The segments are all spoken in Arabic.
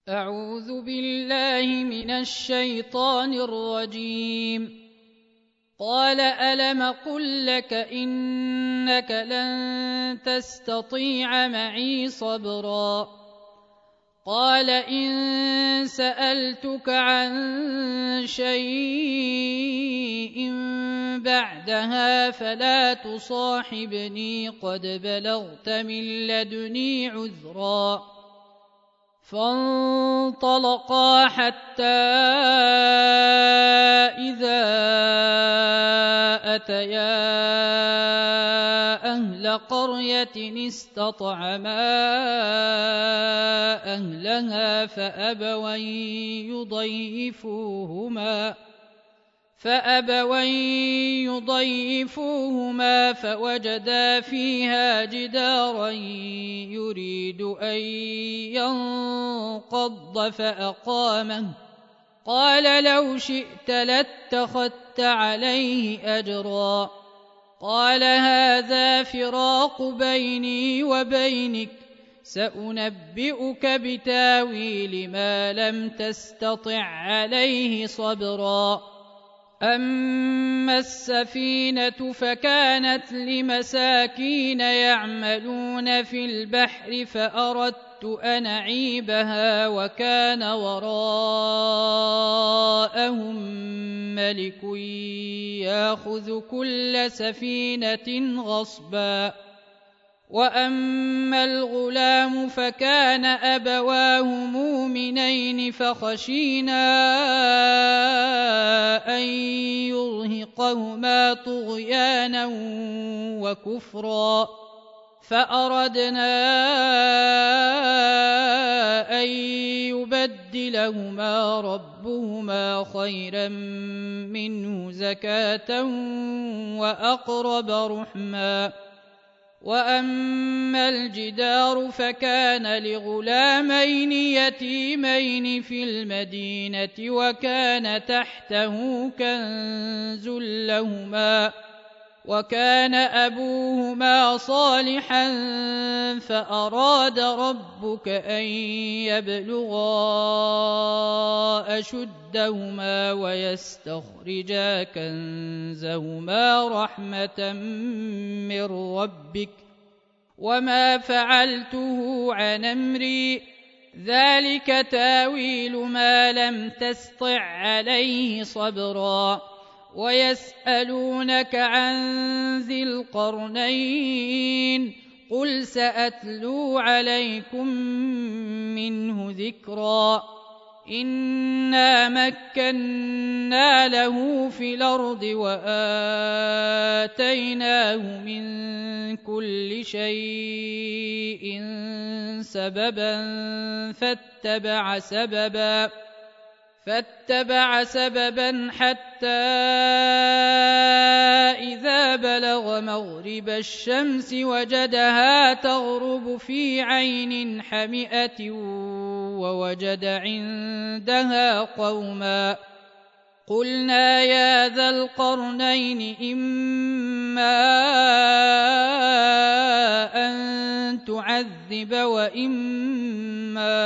أعوذ بالله من الشيطان الرجيم. قال ألم قل لك إنك لن تستطيع معي صبرا. قال إن سألتك عن شيء بعدها فلا تصاحبني قد بلغت من لدني عذرا. فانطلقا حتى إذا أتيا أهل قرية استطعما أهلها فأبوا يضيفوهما فوجدا فيها جدارا يريد أن ينقض فأقامه. قال لو شئت لاتخذت عليه أجرا. قال هذا فراق بيني وبينك سأنبئك بتاويل ما لم تستطع عليه صبرا. أما السفينة فكانت لمساكين يعملون في البحر فأردت أن أعيبها وكان وراءهم ملك يأخذ كل سفينة غصبا. وأما الغلام فكان أبواه مؤمنين فخشينا أن يرهقهما طغيانا وكفرا فأردنا أن يبدلهما ربهما خيرا منه زكاة وأقرب رحما. وأما الجدار فكان لغلامين يتيمين في المدينة وكان تحته كنز لهما وكان أبوهما صالحا فأراد ربك أن يبلغا أشدهما ويستخرجا كنزهما رحمة من ربك وما فعلته عن أمري ذلك تاويل ما لم تسطع عليه صبرا. ويسألونك عن ذي القرنين قل سأتلو عليكم منه ذكرا. إنا مكنا له في الأرض وآتيناه من كل شيء سببا فاتبع سببا حتى إذا بلغ مغرب الشمس وجدها تغرب في عين حمئة ووجد عندها قوما. قلنا يا ذا القرنين إما أن تعذب وإما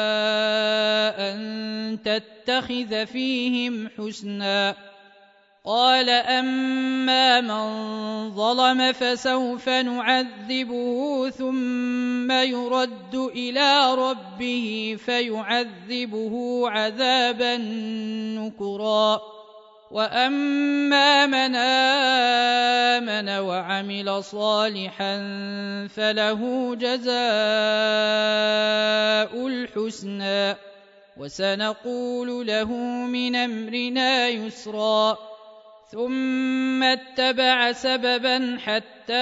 أن تتخذ فيهم حسنا. قال أما من ظلم فسوف نعذبه ثم يرد إلى ربه فيعذبه عذابا نكرا. وأما من آمن وعمل صالحا فله جزاء الحسنى وسنقول له من أمرنا يسرا. ثم اتبع سببا حتى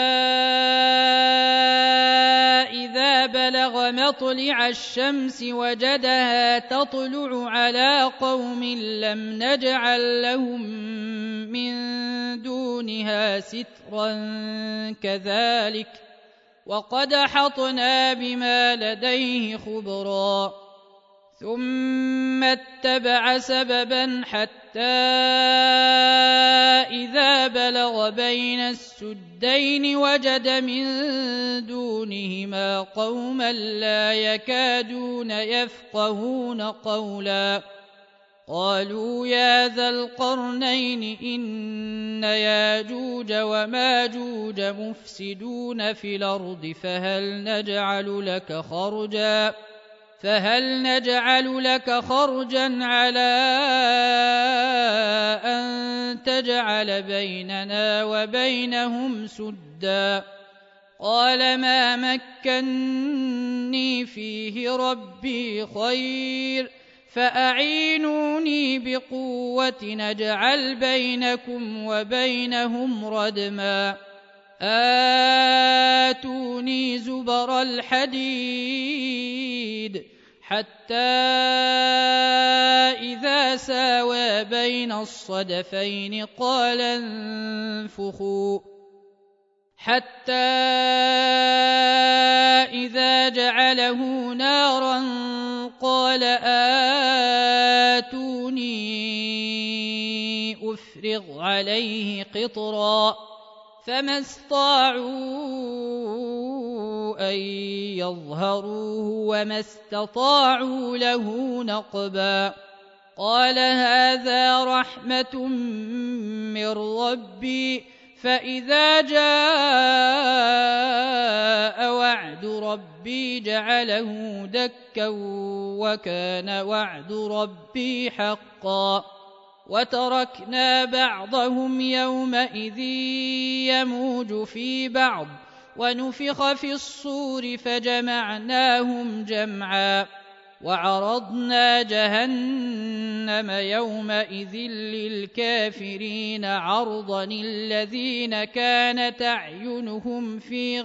إذا بلغ مطلع الشمس وجدها تطلع على قوم لم نجعل لهم من دونها سترا كذلك وقد أحطنا بما لديه خبرا. ثم اتبع سببا حتى إذا بلغ بين السدين وجد من دونهما قوما لا يكادون يفقهون قولا قالوا يا ذا القرنين إن ياجوج وماجوج مفسدون في الأرض فهل نجعل لك خرجا على أن تجعل بيننا وبينهم سدا قال ما مكني فيه ربي خير فأعينوني بقوة نجعل بينكم وبينهم ردما آتوني زبر الحديد حتى إذا ساوى بين الصدفين قال انفخوا حتى إذا جعله نارا قال آتوني أفرغ عليه قطرا فما استطاعوا أن يظهروه وما استطاعوا له نقبا قال هذا رحمة من ربي فإذا جاء وعد ربي جعله دكا وكان وعد ربي حقا وتركنا بعضهم يومئذ يموج في بعض ونفخ في الصور فجمعناهم جمعا وعرضنا جهنم يومئذ للكافرين عرضا الذين كانت أعينهم في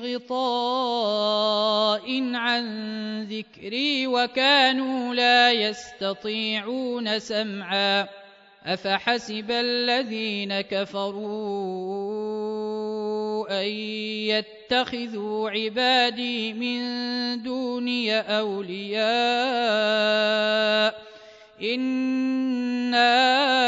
غطاء عن ذكري وكانوا لا يستطيعون سمعا أفحسب الذين كفروا أن يتخذوا عبادي من دوني أولياء إنا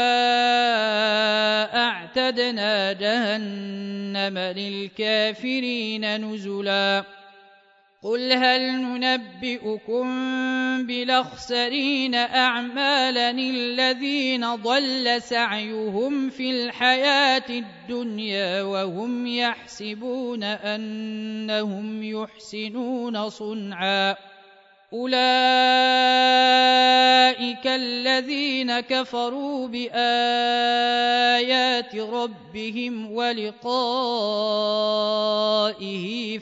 أعتدنا جهنم للكافرين نزلا قل هل ننبئكم بالأخسرين أعمالا الذين ضل سعيهم في الحياة الدنيا وهم يحسبون أنهم يحسنون صنعا أولئك الذين كفروا بآيات ربهم ولقائه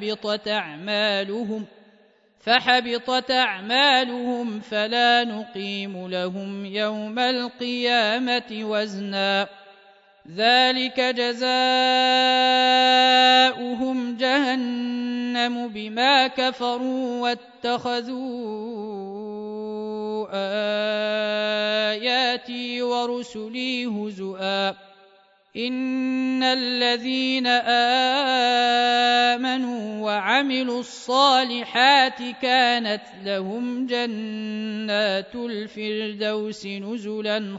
فحبطت أعمالهم فلا نقيم لهم يوم القيامة وزنا ذلك جزاؤهم جهنم بما كفروا واتخذوا آياتي ورسلي هزؤا إن الذين آمنوا وعملوا الصالحات كانت لهم جنات الفردوس نزلا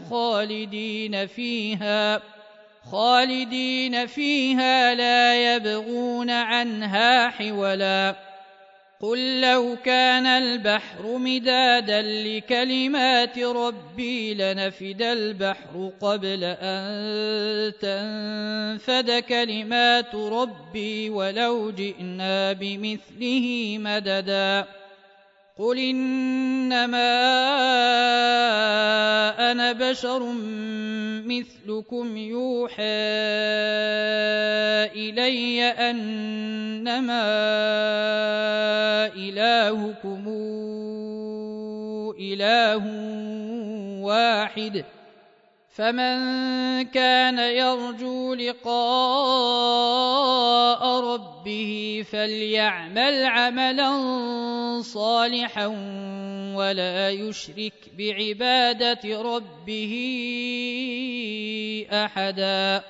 خالدين فيها لا يبغون عنها حولا قل لو كان البحر مدادا لكلمات ربي لنفد البحر قبل أن تنفد كلمات ربي ولو جئنا بمثله مددا قل إنما أنا بشر مثلكم يوحى إلي أنما إلهكم إله واحد فمن كان يرجو لقاء ربه فليعمل عملا صالحا ولا يشرك بعبادة ربه أحدا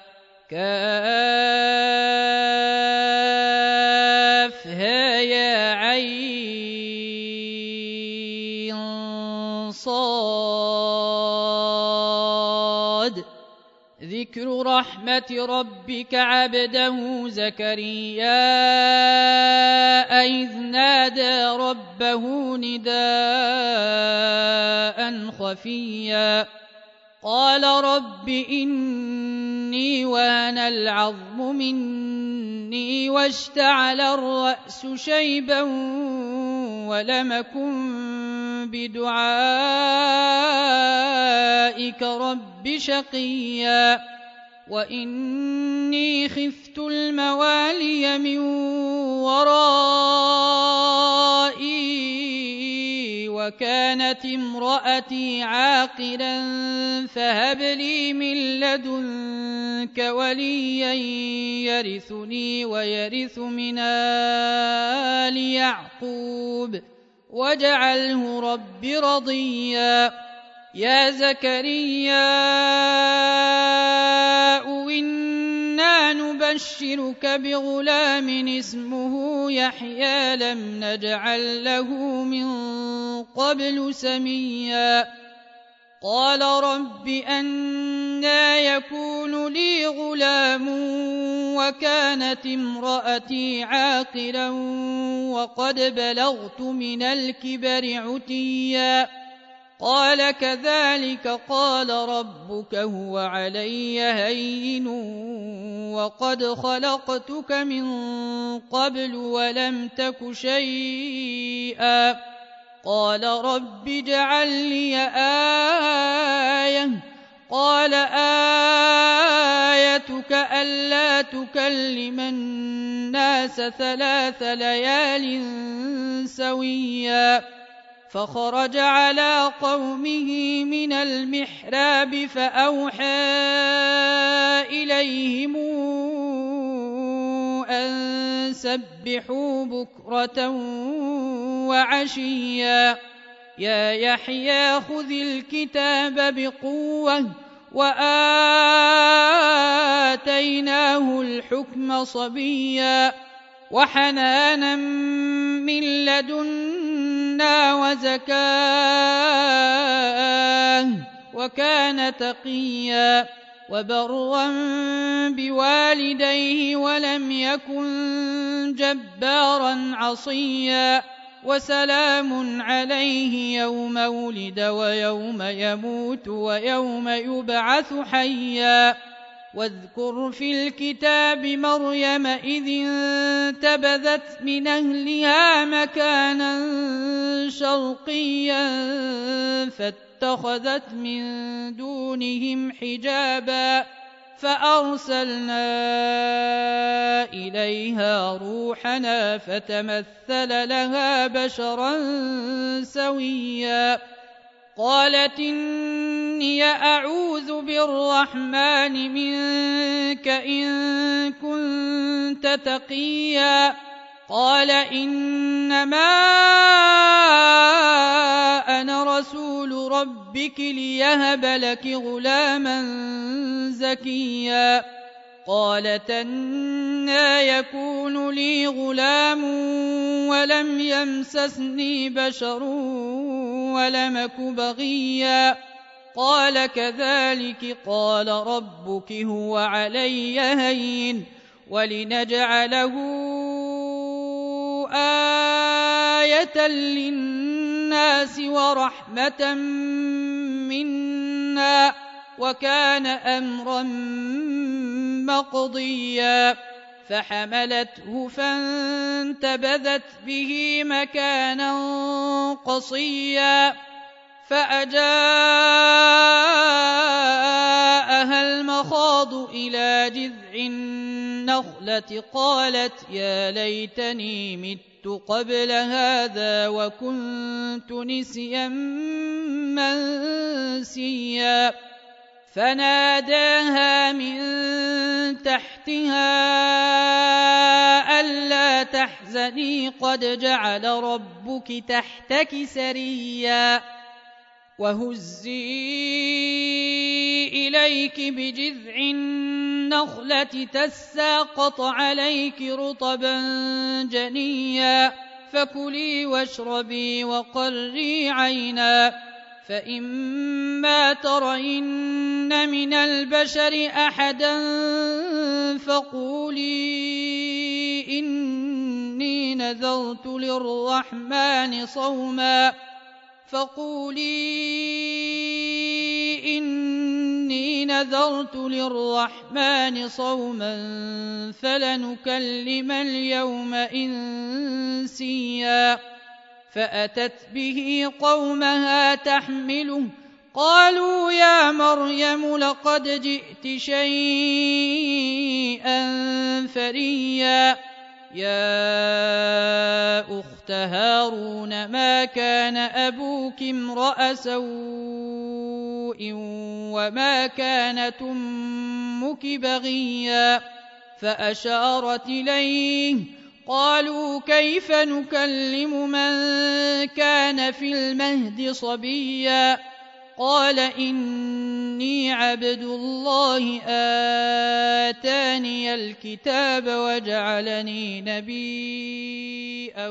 كافها يا عين صاد. ذكر رحمة ربك عبده زكريا إذ نادى ربه نداء خفيا قال رب إني وهن العظم مني واشتعل الرأس شيبا ولم أكن بدعائك رب شقيا وإني خفت الموالي من ورائي وكانت امرأتي عاقرا فهب لي من لدنك وليا يرثني ويرث من آل يعقوب واجعله رب رضيا. يا زكريا إنا نبشرك بغلام اسمه يحيى لم نجعل له من قبل سميا قال رب أنى يكون لي غلام وكانت امرأتي عاقرا وقد بلغت من الكبر عتيا قال كذلك قال ربك هو علي هين وقد خلقتك من قبل ولم تك شيئا قال رب اجعل لي آية قال آيتك ألا تكلم الناس 3 ليال سويا فخرج على قومه من المحراب فأوحى إليهم أن سبحوا بكرة وعشيا يا يحيى خذ الكتاب بقوة وآتيناه الحكم صبيا وحنانا من لدنا وزكاة وكان تقيا وبرا بوالديه ولم يكن جبارا عصيا وسلام عليه يوم ولد ويوم يموت ويوم يبعث حيا واذكر في الكتاب مريم إذ انتبذت من أهلها مكانا شرقيا فاتخذت من دونهم حجابا فأرسلنا إليها روحنا فتمثل لها بشرا سويا قالت إني أعوذ بالرحمن منك إن كنت تقيا قال إنما أنا رسول ربك ليهب لك غلاما زكيا قالت أنى يكون لي غلام ولم يمسسني بشر ولم أك بغيا قال كذلك قال ربك هو علي هين ولنجعله آية للناس ورحمة منا وكان أمرا مقضيا فحملته فانتبذت به مكانا قصيا فأجاءها المخاض إلى جذع النخلة قالت يا ليتني مت قبل هذا وكنت نسيا منسيا فناداها من تحتها ألا تحزني قد جعل ربك تحتك سريا وهزي إليك بجذع النخلة تساقط عليك رطبا جنيا فكلي واشربي وقري عينا فإما ترين من البشر أحدا فقولي إني نذرت للرحمن صوما فلنكلم اليوم إنسيا. فأتت به قومها تحمله قالوا يا مريم لقد جئت شيئا فريا. يا أخت هارون ما كان أبوك امرأ سوء وما كانت أمك بغيا. فأشارت إليه قالوا كيف نكلم من كان في المهد صبيا. قال إني عبد الله آتاني الكتاب وجعلني نبيا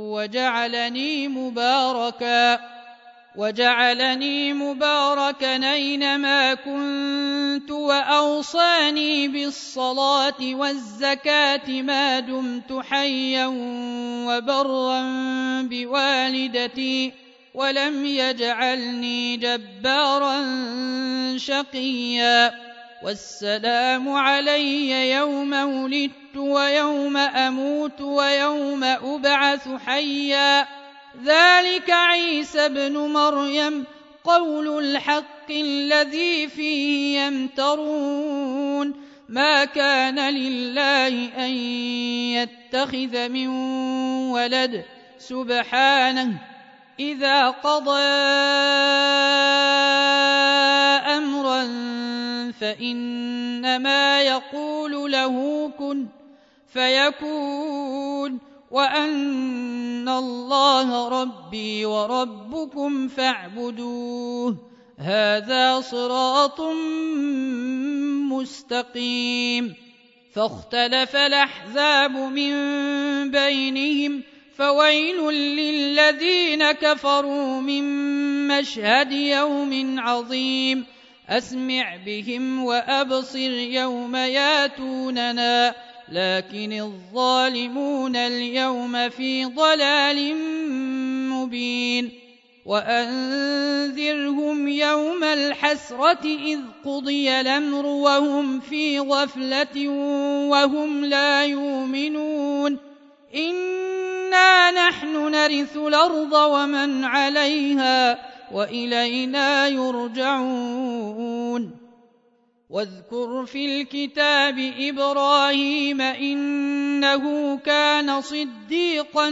وجعلني مباركا أينما كنت وأوصاني بالصلاة والزكاة ما دمت حيا وبرا بوالدتي ولم يجعلني جبارا شقيا. والسلام علي يوم ولدت ويوم أموت ويوم أبعث حيا. ذلك عيسى ابن مريم قول الحق الذي فيه يمترون. ما كان لله أن يتخذ من ولد سبحانه إذا قضى أمرا فإنما يقول له كن فيكون وأن الله ربي وربكم فاعبدوه هذا صراط مستقيم. فاختلف الأحزاب من بينهم فويل للذين كفروا من مشهد يوم عظيم. أسمع بهم وأبصر يوم ياتوننا لكن الظالمون اليوم في ضلال مبين. وأنذرهم يوم الحسرة إذ قضي الأمر وهم في غفلة وهم لا يؤمنون. إنا نحن نرث الأرض ومن عليها وإلينا يرجعون. واذكر في الكتاب إبراهيم إنه كان صديقا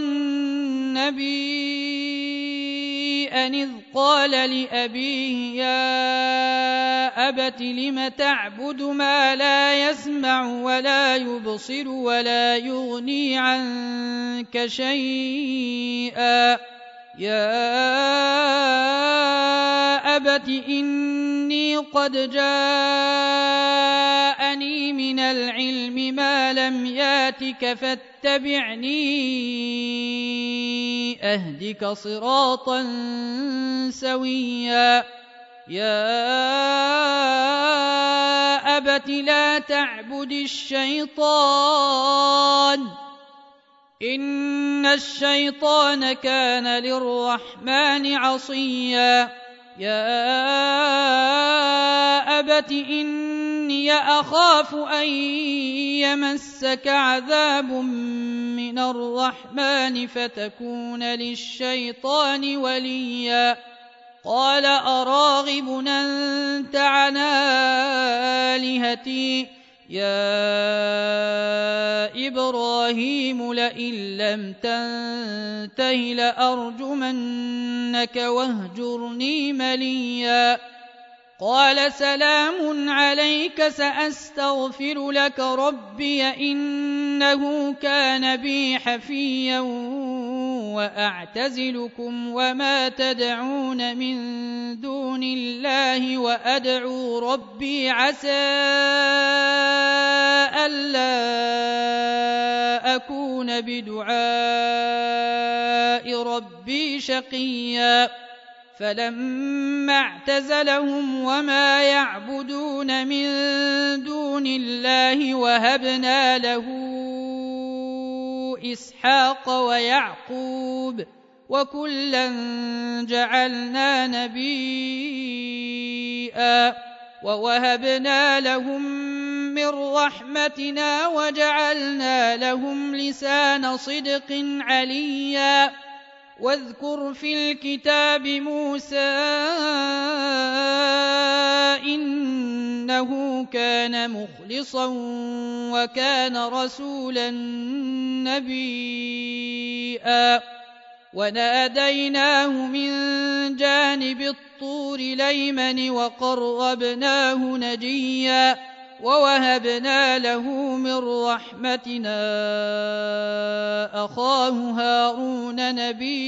نبيا إذ قال لأبيه يا أبت لم تعبد ما لا يسمع ولا يبصر ولا يغني عنك شيئا. يا أبت إني قد جاءني من العلم ما لم ياتك فاتبعني أهدك صراطا سويا. يا أبت لا تعبد الشيطان إن الشيطان كان للرحمن عصيا. يا أبت إني أخاف أن يمسك عذاب من الرحمن فتكون للشيطان وليا. قال أراغب أنت عن آلهتي يا إبراهيم لئن لم تنته لأرجمنك واهجرني مليا. قال سلام عليك سأستغفر لك ربي إنه كان بي حفيا وأعتزلكم وما تدعون من دون الله وأدعو ربي عسى ألا أكون بدعاء ربي شقيا. فلما اعتزلهم وما يعبدون من دون الله وهبنا له إسحاق ويعقوب وكلا جعلنا نبيا ووهبنا لهم من رحمتنا وجعلنا لهم لسان صدق عليا واذكر في الكتاب موسى إنه كان مخلصا وكان رسولا نبيا وناديناه من جانب الطور الأيمن وقربناه نجيا ووهبنا له من رحمتنا أخاه هارون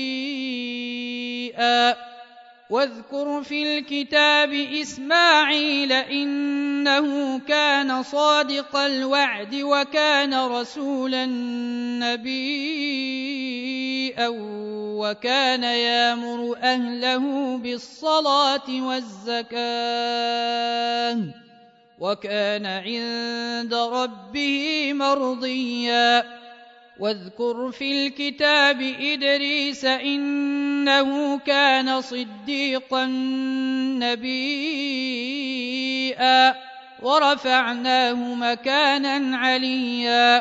نبيا واذكر في الكتاب إسماعيل إنه كان صادق الوعد وكان رسولا نبيا وكان يأمر أهله بالصلاة والزكاة وكان عند ربه مرضيا واذكر في الكتاب إدريس إنه كان صديقا نبيا ورفعناه مكانا عليا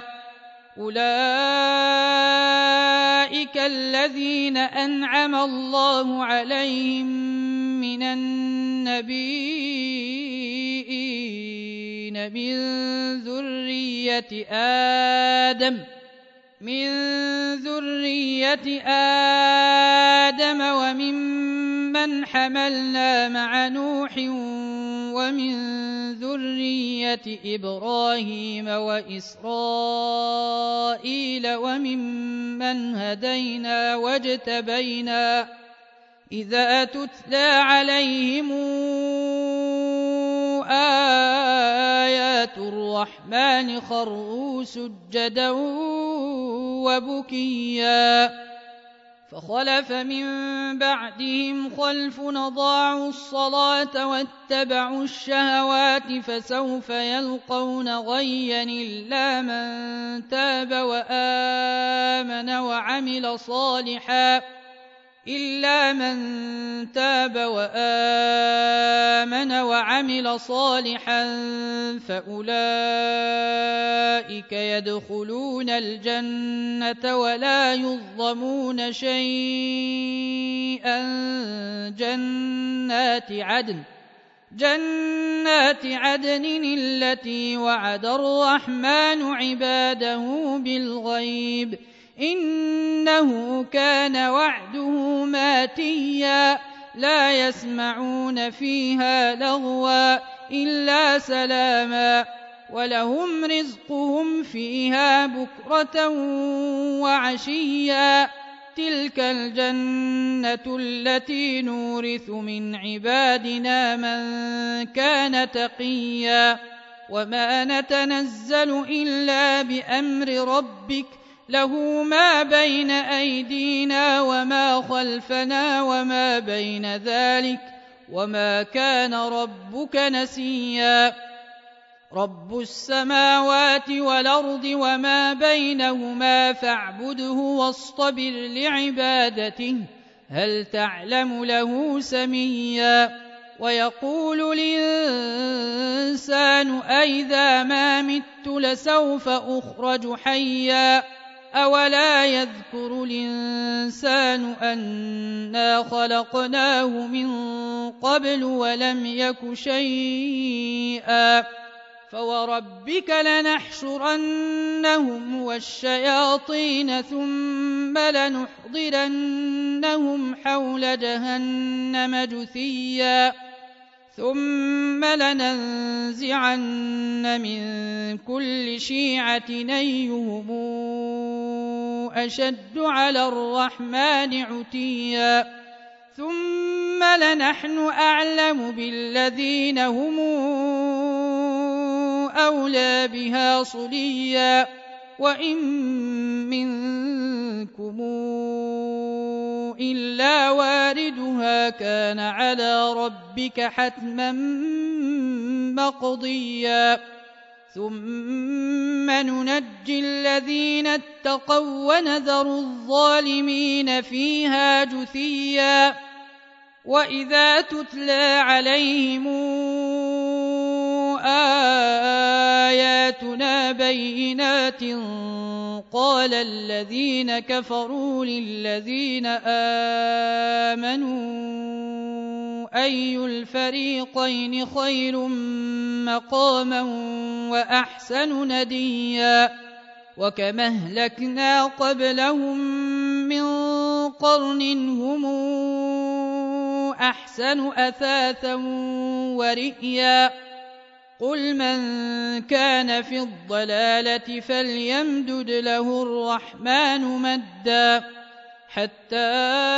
أولئك الذين أنعم الله عليهم من النبيين من ذرية آدم وممن حملنا مع نوح ومن ذرية إبراهيم وإسرائيل وممن هدينا واجتبينا إذا تتلى عليهم آيات الرحمن خروا سجدا وبكيا فخلف من بعدهم خلف أضاعوا الصلاة واتبعوا الشهوات فسوف يلقون غيا إلا من تاب وآمن وعمل صالحا فأولئك يدخلون الجنة ولا يظلمون شيئا جنات عدن التي وعد الرحمن عباده بالغيب إنه كان وعده ماتيا لا يسمعون فيها لغوا إلا سلاما ولهم رزقهم فيها بكرة وعشيا تلك الجنة التي نورث من عبادنا من كان تقيا وما نتنزل إلا بأمر ربك له ما بين أيدينا وما خلفنا وما بين ذلك وما كان ربك نسيا رب السماوات والأرض وما بينهما فاعبده واصطبر لعبادته هل تعلم له سميا ويقول الإنسان أئذا ما مت لسوف أخرج حيا أولا يذكر الإنسان أنا خلقناه من قبل ولم يك شيئا فوربك لنحشرنهم والشياطين ثم لنحضرنهم حول جهنم جثيا ثم لننزعن من كل شيعة أيهم أشد على الرحمن عتيا ثم لنحن أعلم بالذين هم أولى بها صليا وإن منكم إلا واردها كان على ربك حتما مقضيا ثم ننجي الذين اتقوا ونذر الظالمين فيها جثيا وإذا تتلى عليهم آياتنا بينات قال الذين كفروا للذين آمنوا أي الفريقين خير مقاما وأحسن نديا وكما أهلكنا قبلهم من قرن هم أحسن أثاثا ورئيا قل من كان في الضلالة فليمدد له الرحمن مدا حتى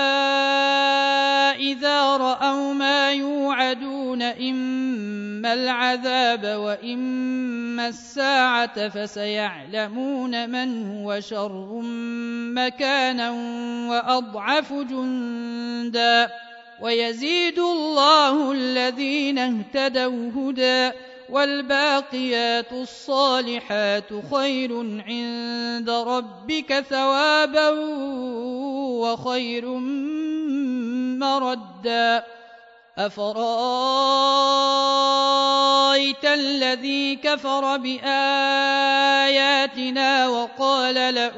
إذا رأوا ما يوعدون إما العذاب وإما الساعة فسيعلمون من هو شر مكانا وأضعف جندا ويزيد الله الذين اهتدوا هدى والباقيات الصالحات خير عند ربك ثوابا وخير مردا أفرأيت الذي كفر بآياتنا وقال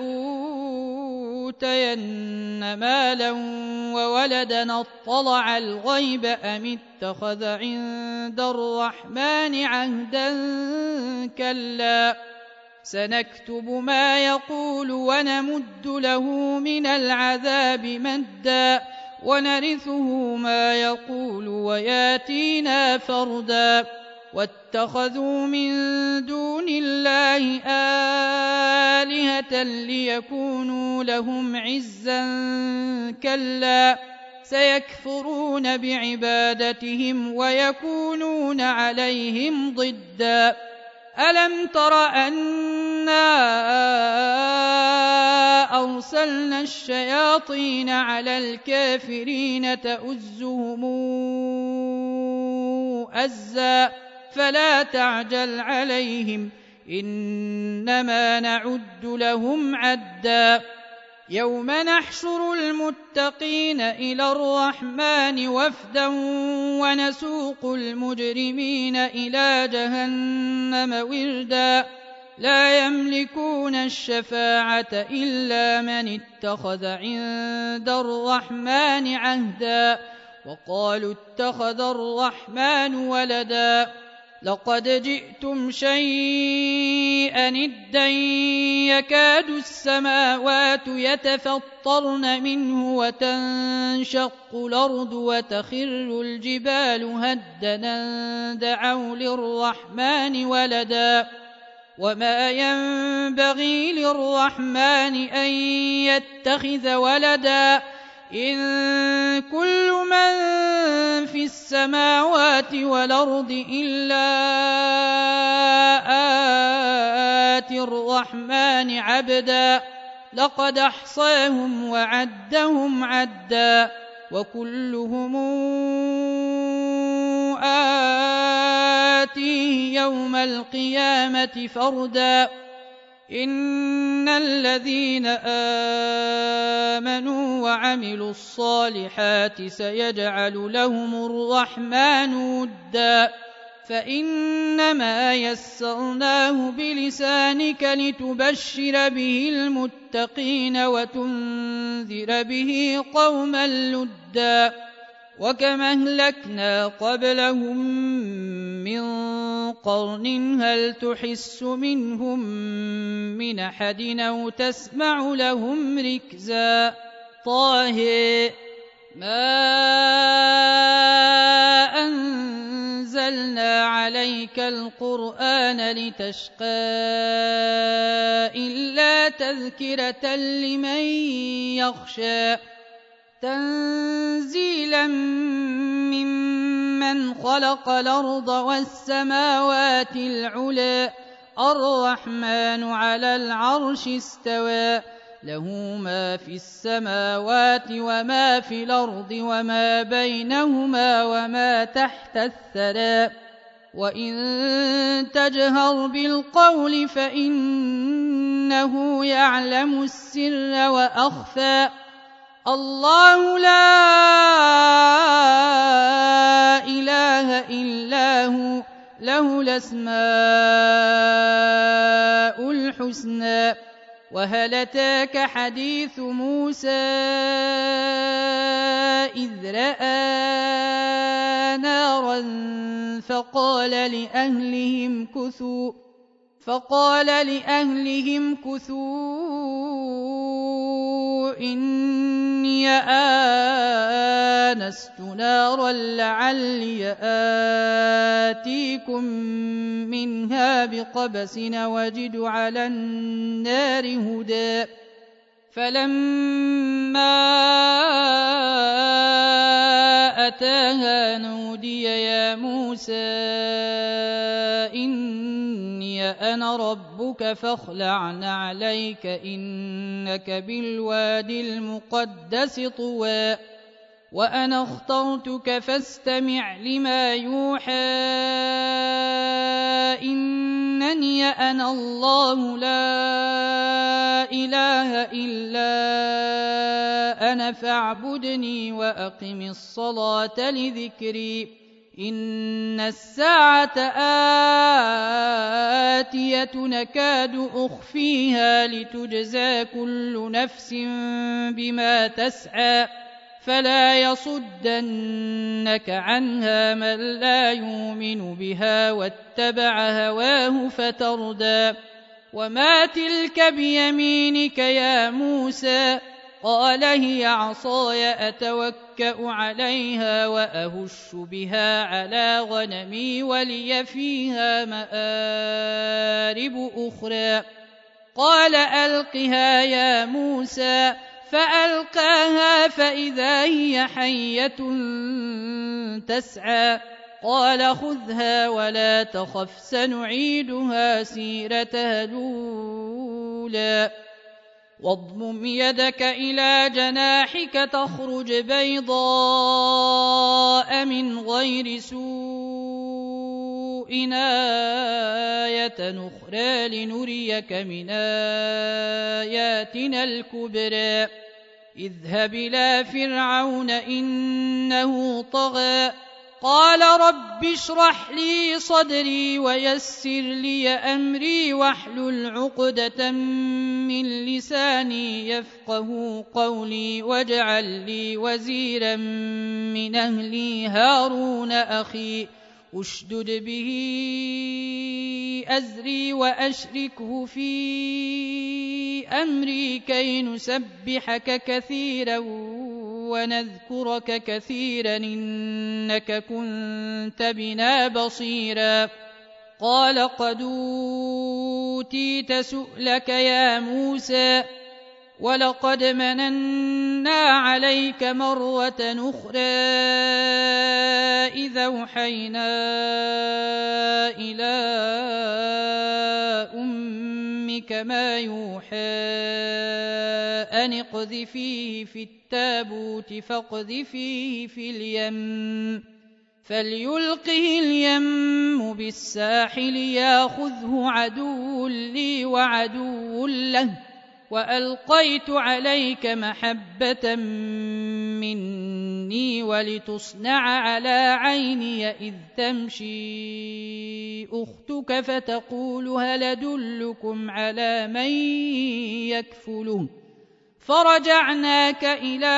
لأوتين مالا وولدا اطلع الغيب أم اتخذ عند الرحمن عهدا كلا سنكتب ما يقول ونمد له من العذاب مدا ونرثه ما يقول وياتينا فردا واتخذوا من دون الله آلهة ليكونوا لهم عزا كلا سيكفرون بعبادتهم ويكونون عليهم ضدا ألم تر أنا أرسلنا الشياطين على الكافرين تؤزهم أزا فلا تعجل عليهم إنما نعد لهم عدا يوم نحشر المتقين إلى الرحمن وفدا ونسوق المجرمين إلى جهنم وردا لا يملكون الشفاعة إلا من اتخذ عند الرحمن عهدا وقالوا اتخذ الرحمن ولدا لقد جئتم شيئا إدا يكاد السماوات يتفطرن منه وتنشق الأرض وتخر الجبال هدنا دعوا للرحمن ولدا وما ينبغي للرحمن أن يتخذ ولدا إن كل من في السماوات والأرض إلا آتي الرحمن عبدا لقد أحصاهم وعدهم عدا وكلهم آتيه يوم القيامة فردا إن الذين آمنوا وعملوا الصالحات سيجعل لهم الرحمن ودا فإنما يسرناه بلسانك لتبشر به المتقين وتنذر به قوما لدا وكما أهلكنا قبلهم من قرن هل تحس منهم من أحد أو تسمع لهم ركزا طه ما أنزلنا عليك القرآن لتشقى إلا تذكرة لمن يخشى تنزيلا ممن خلق الأرض والسماوات العلى الرحمن على العرش استوى له ما في السماوات وما في الأرض وما بينهما وما تحت الثرى وإن تجهر بالقول فإنه يعلم السر وأخفى الله لا إله إلا هو له الأسماء الحسنى وهل أتاك حديث موسى إذ رأى نارا فقال لأهلهم كثوا إني آنست نارا لعلي آتيكم منها بقبس وجد على النار هدى فلما أتاها نودي يا موسى إني أنا ربك فاخلع نعليك إنك بالوادي المقدس طوى وأنا اخترتك فاستمع لما يوحى إنني أنا الله لا إله إلا أنا فاعبدني وأقم الصلاة لذكري إن الساعة آتية نكاد أخفيها لتجزى كل نفس بما تسعى فلا يصدنك عنها من لا يؤمن بها واتبع هواه فتردى وما تلك بيمينك يا موسى قال هي عصاي أتوكأ عليها وأهش بها على غنمي ولي فيها مآرب أخرى قال ألقها يا موسى فألقاها فإذا هي حية تسعى قال خذها ولا تخف سنعيدها سيرتها الأولى واضمم يدك إلى جناحك تخرج بيضاء من غير سوء آية أخرى لنريك من آياتنا الكبرى اذهب إلى فرعون إنه طغى قال رب اشرح لي صدري ويسر لي أمري واحلل عقدة من لساني يفقه قولي واجعل لي وزيرا من أهلي هارون أخي أشدد به أزري وأشركه في أمري كي نسبحك كثيرا ونذكرك كثيرا إنك كنت بنا بصيرا قال قد أوتيت سؤلك يا موسى ولقد مننا عليك مرة أخرى إذا أوحينا إلى أمك ما يوحى أن اقذفيه في التابوت فاقذفيه في اليم فليلقه اليم بالساحل ياخذه عدو لي وعدو له وألقيت عليك محبة مني ولتصنع على عيني إذ تمشي أختك فتقول هل أدلكم على من يكفله فرجعناك إلى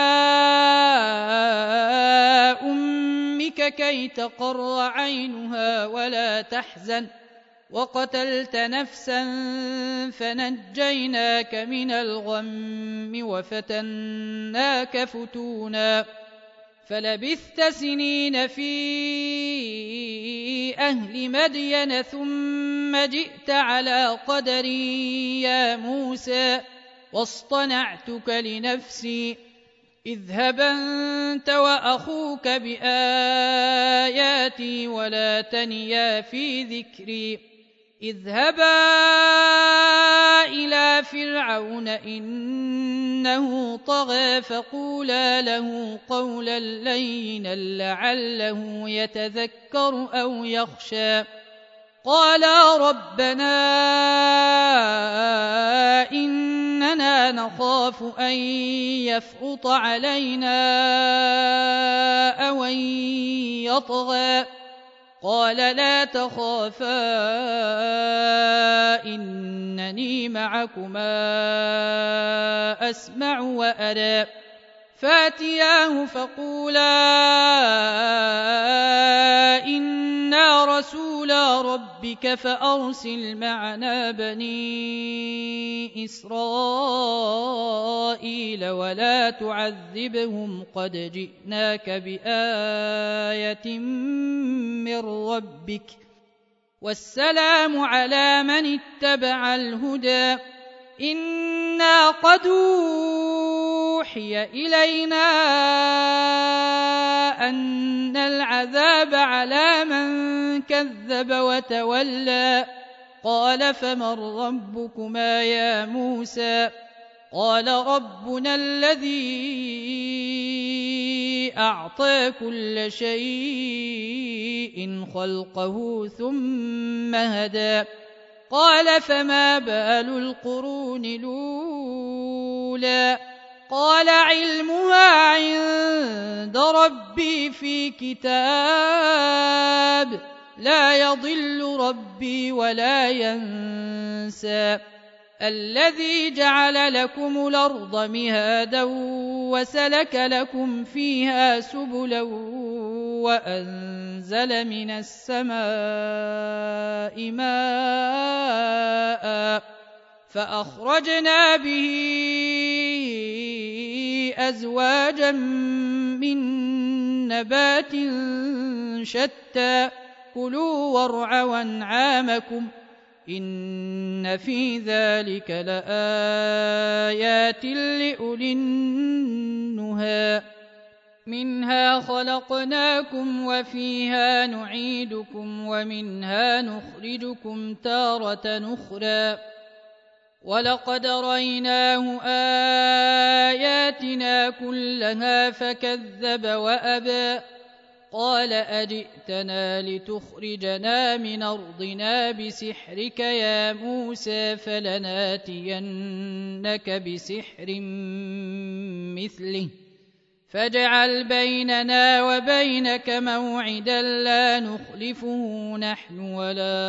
أمك كي تقر عينها ولا تحزن وقتلت نفسا فنجيناك من الغم وفتناك فتونا فلبثت سنين في أهل مدين ثم جئت على قدري يا موسى واصطنعتك لنفسي اذهب أنت وأخوك بآياتي ولا تنيا في ذكري اذهبا إلى فرعون إنه طغى فقولا له قولا لينا لعله يتذكر أو يخشى قالا ربنا إننا نخاف أن يفرط علينا أو أن يطغى قال لا تخافا إنني معكما أسمع وأرى فاتياه فقولا إنا رسولا ربك فأرسل معنا بني إسرائيل ولا تعذبهم قد جئناك بآية من ربك والسلام على من اتبع الهدى إنا قد أوحي إلينا أن العذاب على من كذب وتولى قال فمن ربكما يا موسى قال ربنا الذي أعطى كل شيء خلقه ثم هدى قال فما بال القرون الأولى قال علمها عند ربي في كتاب لا يضل ربي ولا ينسى الذي جعل لكم الأرض مهادا وسلك لكم فيها سبلا وأنزل من السماء ماء فأخرجنا به أزواجا من نبات شتى كلوا وارعوا أنعامكم إن في ذلك لآيات لأولي النهى منها خلقناكم وفيها نعيدكم ومنها نخرجكم تارة أخرى ولقد رأيناه آياتنا كلها فكذب وأبى قال أجئتنا لتخرجنا من أرضنا بسحرك يا موسى فلناتينك بسحر مثله فاجعل بيننا وبينك موعدا لا نخلفه نحن ولا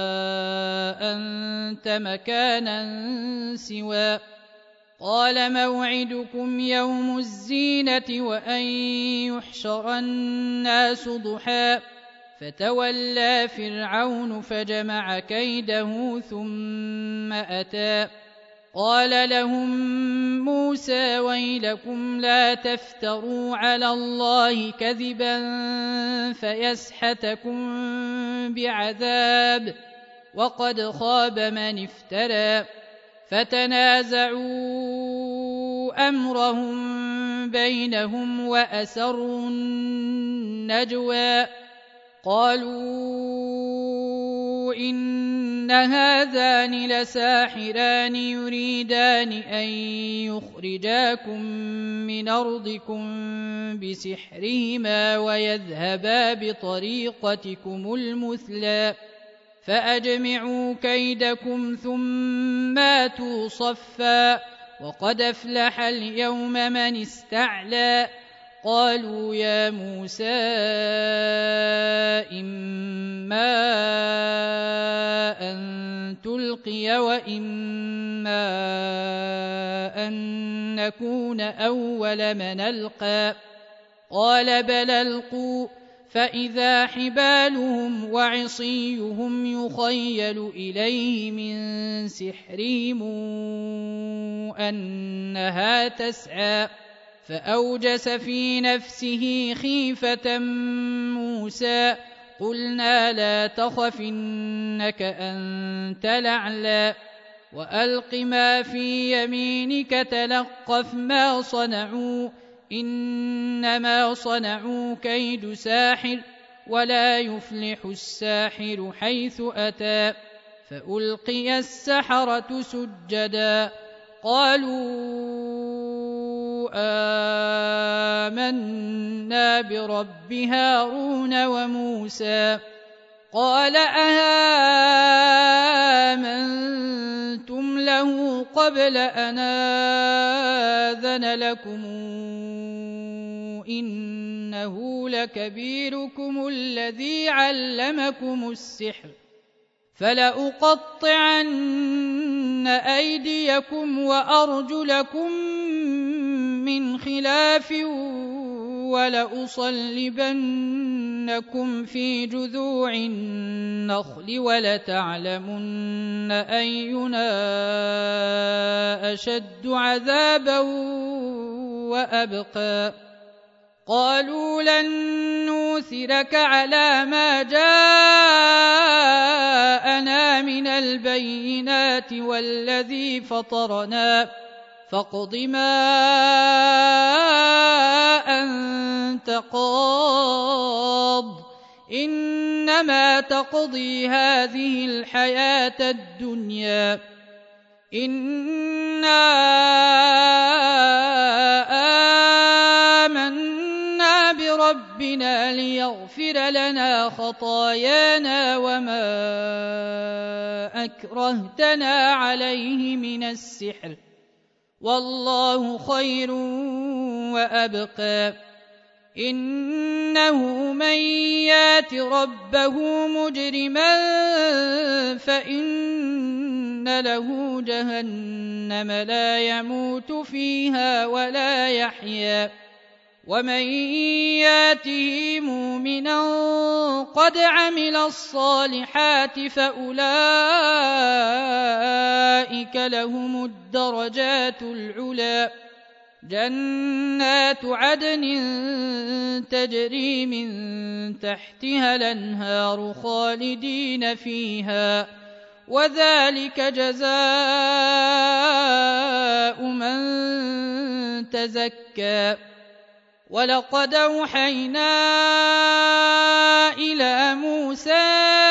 أنت مكانا سوى قال موعدكم يوم الزينة وأن يحشر الناس ضحى فتولى فرعون فجمع كيده ثم أتى قال لهم موسى ويلكم لا تفتروا على الله كذبا فيسحتكم بعذاب وقد خاب من افترى فتنازعوا أمرهم بينهم وأسروا النجوى قالوا إن هذان لساحران يريدان أن يخرجاكم من أرضكم بسحرهما ويذهبا بطريقتكم المثلى فأجمعوا كيدكم ثم آتوا صفا وقد أفلح اليوم من استعلى قالوا يا موسى إما أن تلقي وإما أن نكون أول من ألقى قال بل ألقوا فإذا حبالهم وعصيهم يخيل إليه من سحرهم أنها تسعى فأوجس في نفسه خيفة موسى قلنا لا تخف إنك أنت الأعلى وألق ما في يمينك تلقف ما صنعوا إنما صنعوا كيد ساحر ولا يفلح الساحر حيث أتى فألقي السحرة سجدا قالوا آمنا برب هارون وموسى قال آمنتم له قبل أن آذن لكم إنه لكبيركم الذي علمكم السحر فلأقطعن أيديكم وأرجلكم من خلاف ولأصلبنكم في جذوع النخل ولتعلمن أينا أشد عذابا وأبقى قالوا لن نوثرك على ما جاءنا من البينات والذي فطرنا فاقض ما أنت قاض إنما تقضي هذه الحياة الدنيا إنا آمنا بربنا ليغفر لنا خطايانا وما أكرهتنا عليه من السحر والله خير وأبقى إنه من يات ربه مجرما فإن له جهنم لا يموت فيها ولا يحيا ومن ياته مؤمنا قد عمل الصالحات فأولئك لهم الدرجات العلى جنات عدن تجري من تحتها الأنهار خالدين فيها وذلك جزاء من تزكى ولقد أوحينا إلى موسى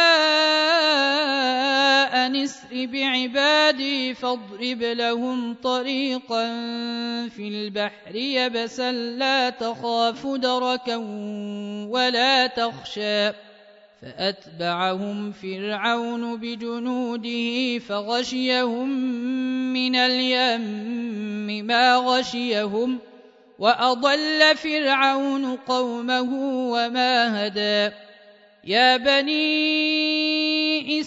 أن اسر بعبادي فاضرب لهم طريقا في البحر يبسا لا تخاف دركا ولا تخشى فأتبعهم فرعون بجنوده فغشيهم من اليم ما غشيهم وأضل فرعون قومه وما هدى يا بني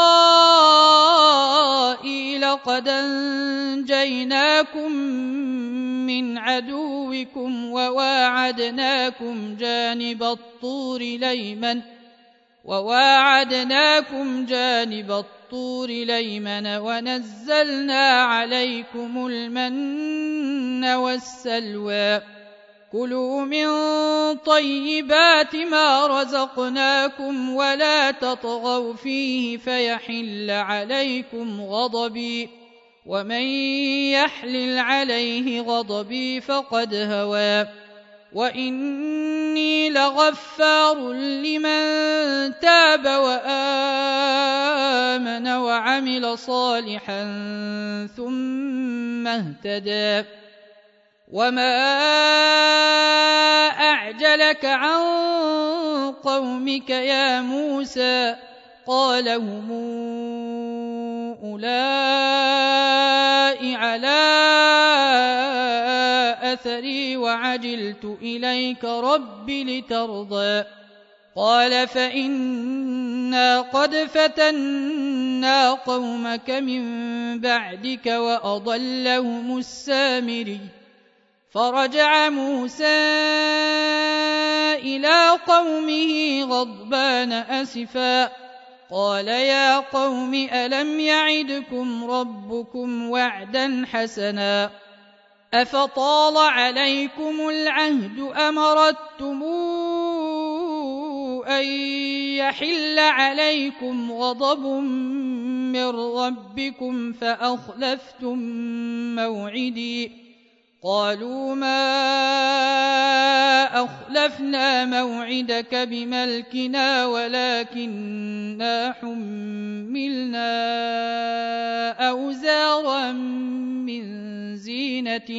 إسرائيل قد أنجيناكم من عدوكم وواعدناكم جانب الطور الأيمن ونزلنا عليكم المن والسلوى كلوا من طيبات ما رزقناكم ولا تطغوا فيه فيحل عليكم غضبي ومن يحلل عليه غضبي فقد هوى وإني لغفار لمن تاب وآمن وعمل صالحا ثم اهتدى وما أعجلك عن قومك يا موسى قال هم أولئك على أثري وعجلت إليك رب لترضى قال فإنا قد فتنا قومك من بعدك وأضلهم السامري فرجع موسى إلى قومه غضبان أسفا قال يا قوم ألم يعدكم ربكم وعدا حسنا أفطال عليكم العهد أم أردتم أن يحل عليكم غضب من ربكم فأخلفتم موعدي قالوا ما أخلفنا موعدك بملكنا ولكننا حملنا أوزارا من زينة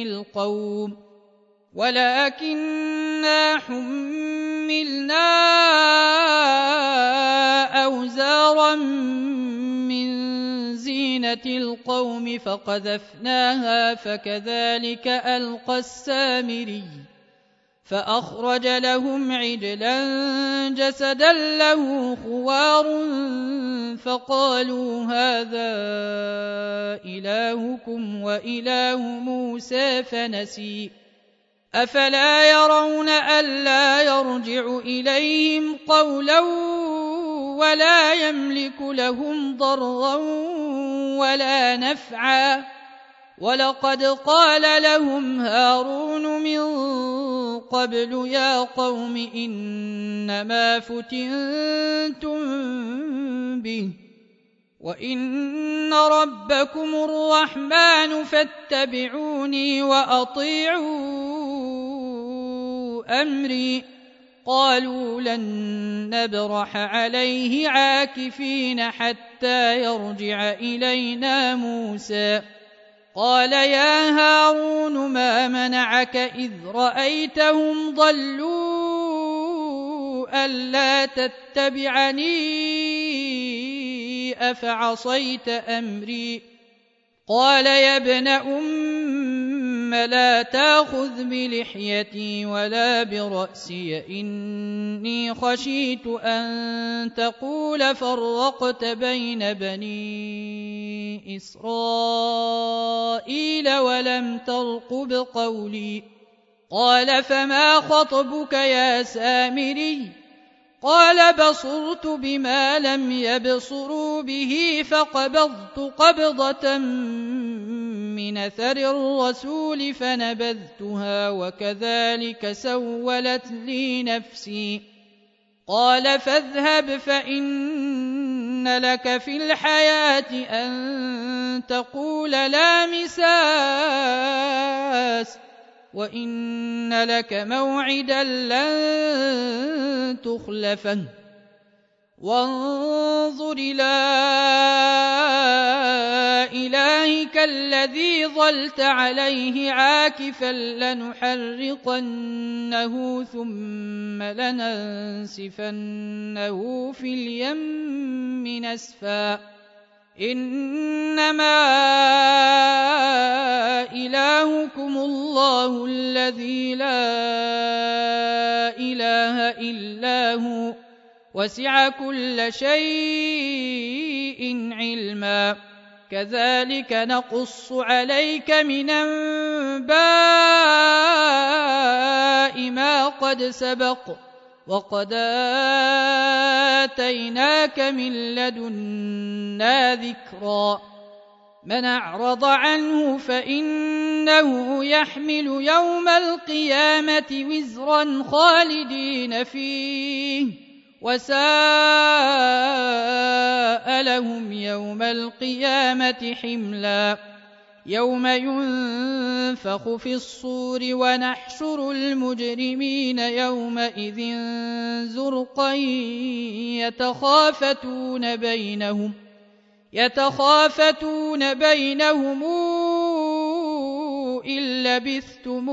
القوم فقذفناها فكذلك ألقى السامري فأخرج لهم عجلا جسدا له خوار فقالوا هذا إلهكم وإله موسى فنسي أفلا يرون ألا يرجع إليهم قولا ولا يملك لهم ضرا ولا نفعا ولقد قال لهم هارون من قبل يا قوم إنما فتنتم به وإن ربكم الرحمن فاتبعوني وأطيعوا أمري قالوا لن نبرح عليه عاكفين حتى يرجع إلينا موسى قال يا هارون ما منعك إذ رأيتهم ضلوا ألا تتبعني أفعصيت أمري قال يا ابن أم لا تأخذ بلحيتي ولا برأسي إني خشيت أن تقول فرقت بين بني إسرائيل ولم ترقب قولي قال فما خطبك يا سامري قال بصرت بما لم يبصروا به فقبضت قبضة من أثر الرسول فنبذتها وكذلك سولت لي نفسي قال فاذهب فإن لك في الحياة أن تقول لا مساس وإن لك موعدا لن تخلفه وانظر إلى إلهك الذي ظلت عليه عاكفا لنحرقنه ثم لننسفنه في اليم نسفا إنما إلهكم الله الذي لا إله إلا هو وسع كل شيء علما كذلك نقص عليك من أنباء ما قد سبق وقد آتيناك من لدنا ذكرا من أعرض عنه فإنه يحمل يوم القيامة وزرا خالدين فيه وساء لهم يوم القيامة حملا يوم ينفخ في الصور ونحشر المجرمين يومئذ زرقا يتخافتون بينهم إن لبثتم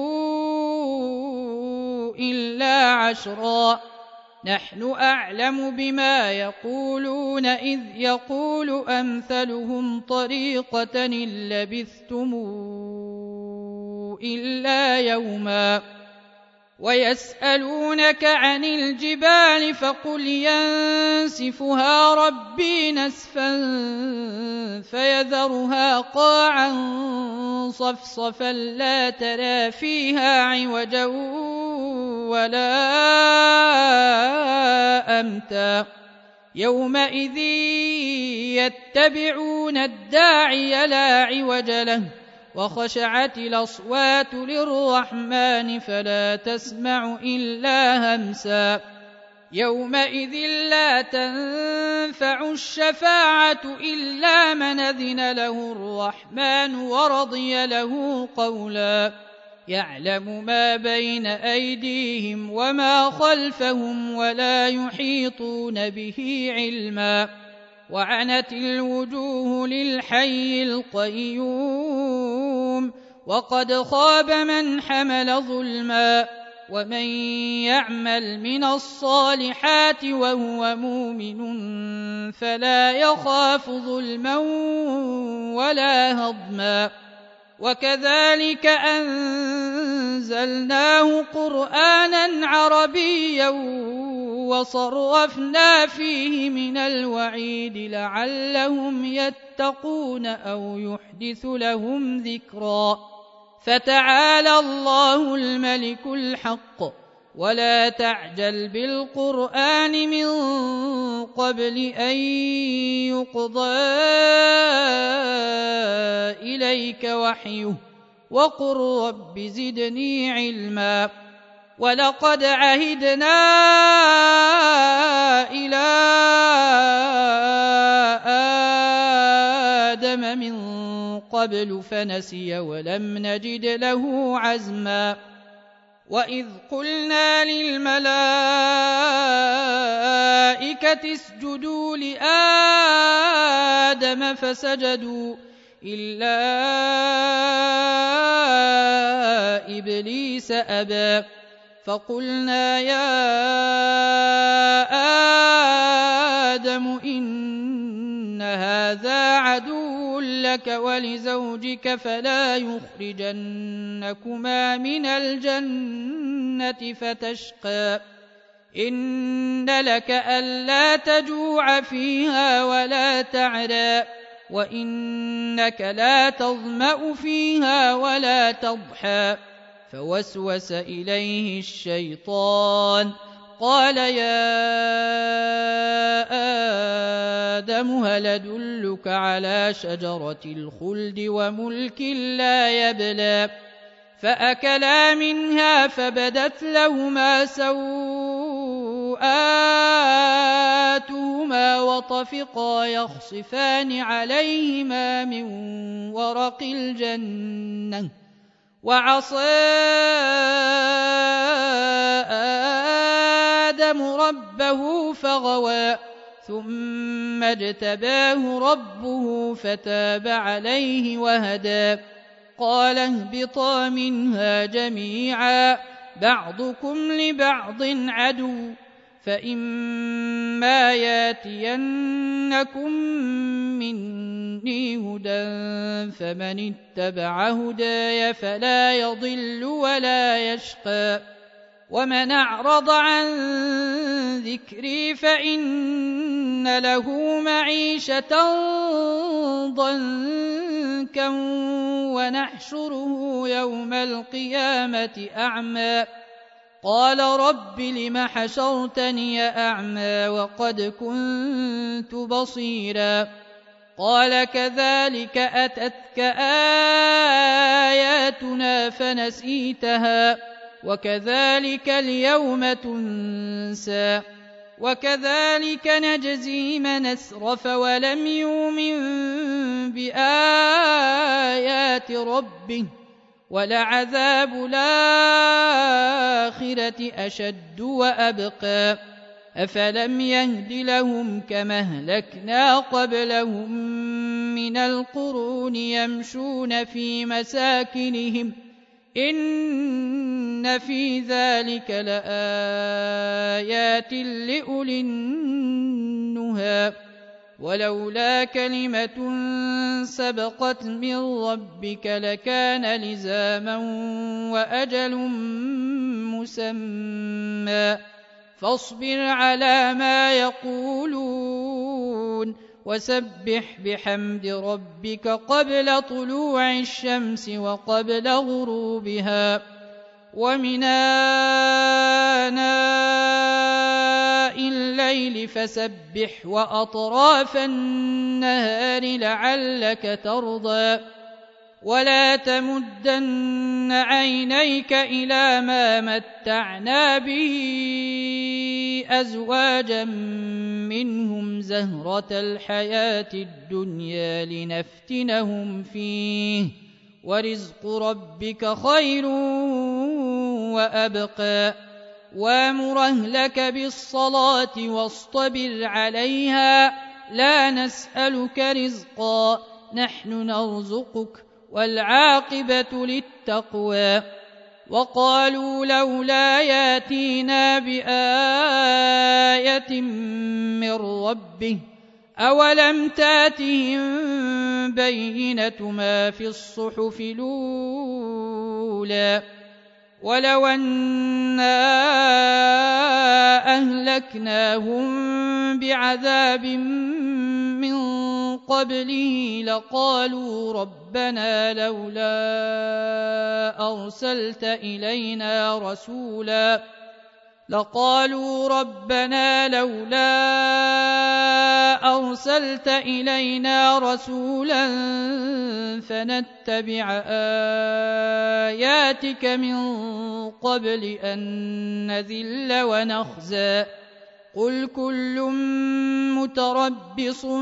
إلا عشرا نحن أعلم بما يقولون إذ يقول أمثلهم طريقة إن لبثتم إلا يوما ويسألونك عن الجبال فقل ينسفها ربي نسفا فيذرها قاعا صفصفا لا ترى فيها عوجا ولا أمتا يومئذ يتبعون الداعي لا عوج له وخشعت الأصوات للرحمن فلا تسمع إلا همسا يومئذ لا تنفع الشفاعة إلا من أذن له الرحمن ورضي له قولا يعلم ما بين أيديهم وما خلفهم ولا يحيطون به علما وعنت الوجوه للحي القيوم وقد خاب من حمل ظلما ومن يعمل من الصالحات وهو مؤمن فلا يخاف ظلما ولا هضما وكذلك أنزلناه قرآنا عربيا وصرفنا فيه من الوعيد لعلهم يتقون أو يحدث لهم ذكرا فتعالى الله الملك الحق ولا تعجل بالقرآن من قبل أن يقضى إليك وحيه وقل رب زدني علما ولقد عهدنا إلى آدم من قبل فنسي ولم نجد له عزما وإذ قلنا للملائكة اسجدوا لآدم فسجدوا إلا إبليس أبى فقلنا يا آدم إن هذا عدو لك ولزوجك فلا يخرجنكما من الجنة فتشقى إن لك ألا تجوع فيها ولا تعرى وإنك لا تظمأ فيها ولا تضحى فوسوس إليه الشيطان قال يا آدم هل أدلك على شجرة الخلد وملك لا يبلى فأكلا منها فبدت لهما سوآتهما وطفقا يخصفان عليهما من ورق الجنة وعصى آدم ربه فغوى ثم اجتباه ربه فتاب عليه وهدى قال اهبطا منها جميعا بعضكم لبعض عدو فإما ياتينكم مني هدى فمن اتبع هداي فلا يضل ولا يشقى ومن أعرض عن ذكري فإن له معيشة ضنكا ونحشره يوم القيامة أعمى قال رب لم حشرتني أعمى وقد كنت بصيرا قال كذلك أتتك آياتنا فنسيتها وكذلك اليوم تنسى وكذلك نجزي من أسرف ولم يؤمن بآيات ربه ولعذاب الآخرة أشد وأبقى أفلم يهد لهم كما أهلكنا قبلهم من القرون يمشون في مساكنهم إن في ذلك لآيات لأولي النهى ولولا كلمة سبقت من ربك لكان لزاما وأجل مسمى فاصبر على ما يقولون وسبح بحمد ربك قبل طلوع الشمس وقبل غروبها ومن آناء الليل فسبح وأطراف النهار لعلك ترضى ولا تمدن عينيك إلى ما متعنا به أزواجا منهم زهرة الحياة الدنيا لنفتنهم فيه ورزق ربك خير وأبقى وامر أهلك بالصلاة واصطبر عليها لا نسألك رزقا نحن نرزقك والعاقبة للتقوى وقالوا لولا ياتينا بآية من ربه أولم تاتهم بينة ما في الصحف الأولى ولو أنا أهلكناهم بعذاب من قبله لقالوا ربنا لولا أرسلت إلينا رسولا فنتبع آياتك من قبل أن نذل ونخزى قل كل متربص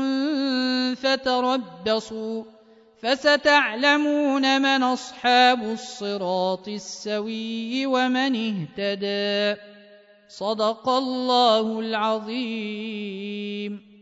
فتربصوا فستعلمون من أصحاب الصراط السوي ومن اهتدى صدق الله العظيم.